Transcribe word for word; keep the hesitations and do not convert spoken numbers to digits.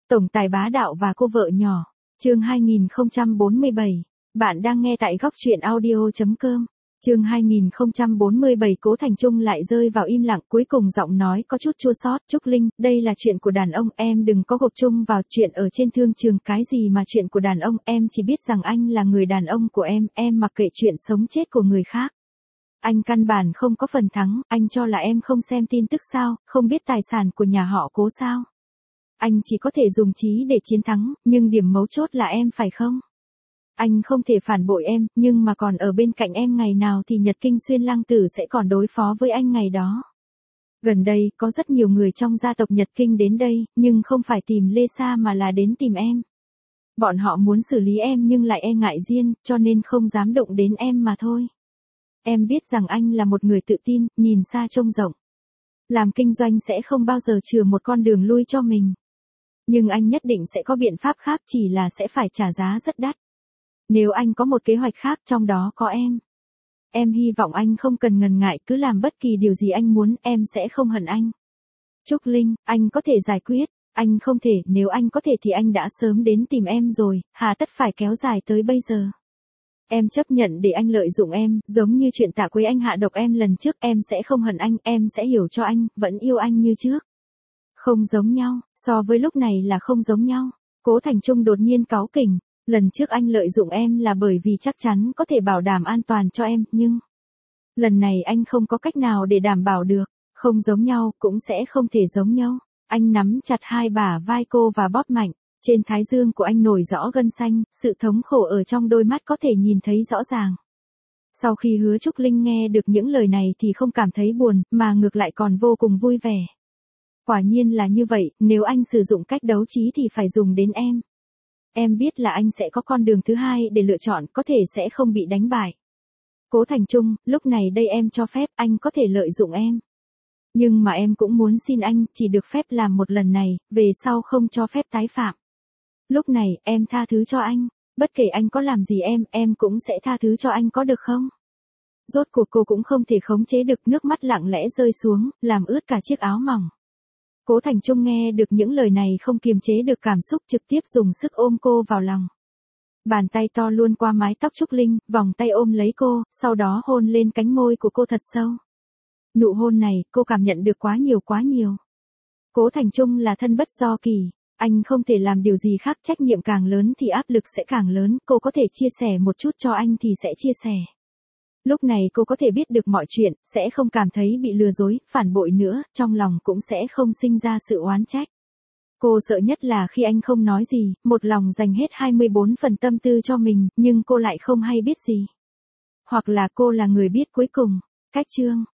Tổng tài bá đạo và cô vợ nhỏ. Chương hai nghìn không trăm bốn mươi bảy. Bạn đang nghe tại góc truyện audio chấm com. Chương hai nghìn không trăm bốn mươi bảy. Cố Thành Trung lại rơi vào im lặng, cuối cùng giọng nói có chút chua xót. Trúc Linh, đây là chuyện của đàn ông, em đừng có gộp chung vào chuyện ở trên thương trường. Cái gì mà chuyện của đàn ông, em chỉ biết rằng anh là người đàn ông của em, em mặc kệ chuyện sống chết của người khác. Anh căn bản không có phần thắng, anh cho là em không xem tin tức sao, không biết tài sản của nhà họ Cố sao. Anh chỉ có thể dùng trí để chiến thắng, nhưng điểm mấu chốt là em phải không? Anh không thể phản bội em, nhưng mà còn ở bên cạnh em ngày nào thì Nhật Kinh Xuyên Lăng Tử sẽ còn đối phó với anh ngày đó. Gần đây, có rất nhiều người trong gia tộc Nhật Kinh đến đây, nhưng không phải tìm Lê Sa mà là đến tìm em. Bọn họ muốn xử lý em nhưng lại e ngại Diên, cho nên không dám động đến em mà thôi. Em biết rằng anh là một người tự tin, nhìn xa trông rộng. Làm kinh doanh sẽ không bao giờ chừa một con đường lui cho mình. Nhưng anh nhất định sẽ có biện pháp khác, chỉ là sẽ phải trả giá rất đắt. Nếu anh có một kế hoạch khác, trong đó có em. Em hy vọng anh không cần ngần ngại, cứ làm bất kỳ điều gì anh muốn, em sẽ không hận anh. Trúc Linh, anh có thể giải quyết, anh không thể, nếu anh có thể thì anh đã sớm đến tìm em rồi, hà tất phải kéo dài tới bây giờ. Em chấp nhận để anh lợi dụng em, giống như chuyện Tạ Quế Anh hạ độc em lần trước, em sẽ không hận anh, em sẽ hiểu cho anh, vẫn yêu anh như trước. Không giống nhau, so với lúc này là không giống nhau. Cố Thành Trung đột nhiên cáu kỉnh, lần trước anh lợi dụng em là bởi vì chắc chắn có thể bảo đảm an toàn cho em, nhưng lần này anh không có cách nào để đảm bảo được, không giống nhau, cũng sẽ không thể giống nhau. Anh nắm chặt hai bả vai cô và bóp mạnh, trên thái dương của anh nổi rõ gân xanh, sự thống khổ ở trong đôi mắt có thể nhìn thấy rõ ràng. Sau khi Hứa Trúc Linh nghe được những lời này thì không cảm thấy buồn, mà ngược lại còn vô cùng vui vẻ. Quả nhiên là như vậy, nếu anh sử dụng cách đấu trí thì phải dùng đến em. Em biết là anh sẽ có con đường thứ hai để lựa chọn, có thể sẽ không bị đánh bại. Cố Thành Trung, lúc này đây em cho phép anh có thể lợi dụng em. Nhưng mà em cũng muốn xin anh, chỉ được phép làm một lần này, về sau không cho phép tái phạm. Lúc này, em tha thứ cho anh, bất kể anh có làm gì em, em cũng sẽ tha thứ cho anh, có được không? Rốt cuộc cô cũng không thể khống chế được, nước mắt lặng lẽ rơi xuống, làm ướt cả chiếc áo mỏng. Cố Thành Trung nghe được những lời này không kiềm chế được cảm xúc, trực tiếp dùng sức ôm cô vào lòng. Bàn tay to luôn qua mái tóc Trúc Linh, vòng tay ôm lấy cô, sau đó hôn lên cánh môi của cô thật sâu. Nụ hôn này, cô cảm nhận được quá nhiều quá nhiều. Cố Thành Trung là thân bất do kỳ, anh không thể làm điều gì khác, trách nhiệm càng lớn thì áp lực sẽ càng lớn, cô có thể chia sẻ một chút cho anh thì sẽ chia sẻ. Lúc này cô có thể biết được mọi chuyện, sẽ không cảm thấy bị lừa dối, phản bội nữa, trong lòng cũng sẽ không sinh ra sự oán trách. Cô sợ nhất là khi anh không nói gì, một lòng dành hết hai mươi bốn phần tâm tư cho mình, nhưng cô lại không hay biết gì. Hoặc là cô là người biết cuối cùng. Cách chương.